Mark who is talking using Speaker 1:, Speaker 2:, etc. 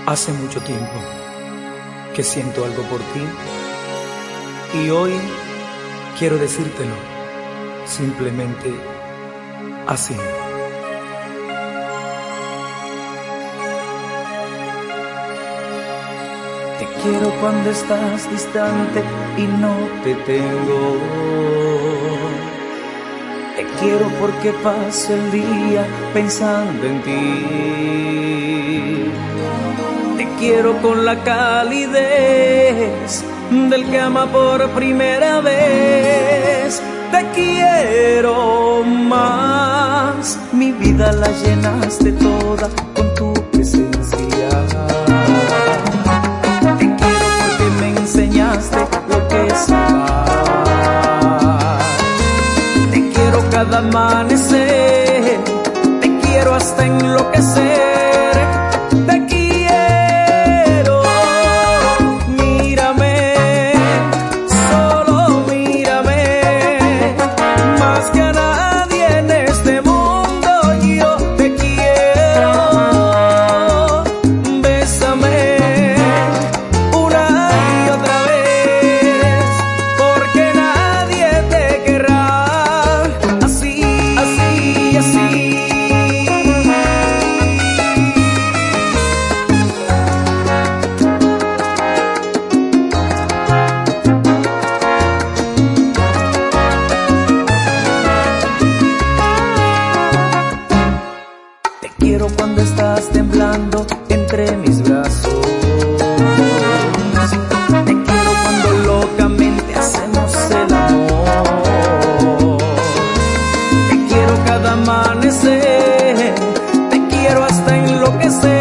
Speaker 1: Hace mucho tiempo que siento algo por ti y hoy quiero decírtelo simplemente así. Te quiero cuando estás distante y no te tengo. Te quiero porque paso el día pensando en ti. Te quiero con la calidez del que ama por primera vez. Te quiero más, mi vida la llenaste toda con tu presencia. Te quiero porque me enseñaste lo que es amar. Te quiero cada amanecer, te quiero hasta enloquecer. Te quiero cuando estás temblando entre mis brazos. Te quiero cuando locamente hacemos el amor. Te quiero cada amanecer, te quiero hasta enloquecer.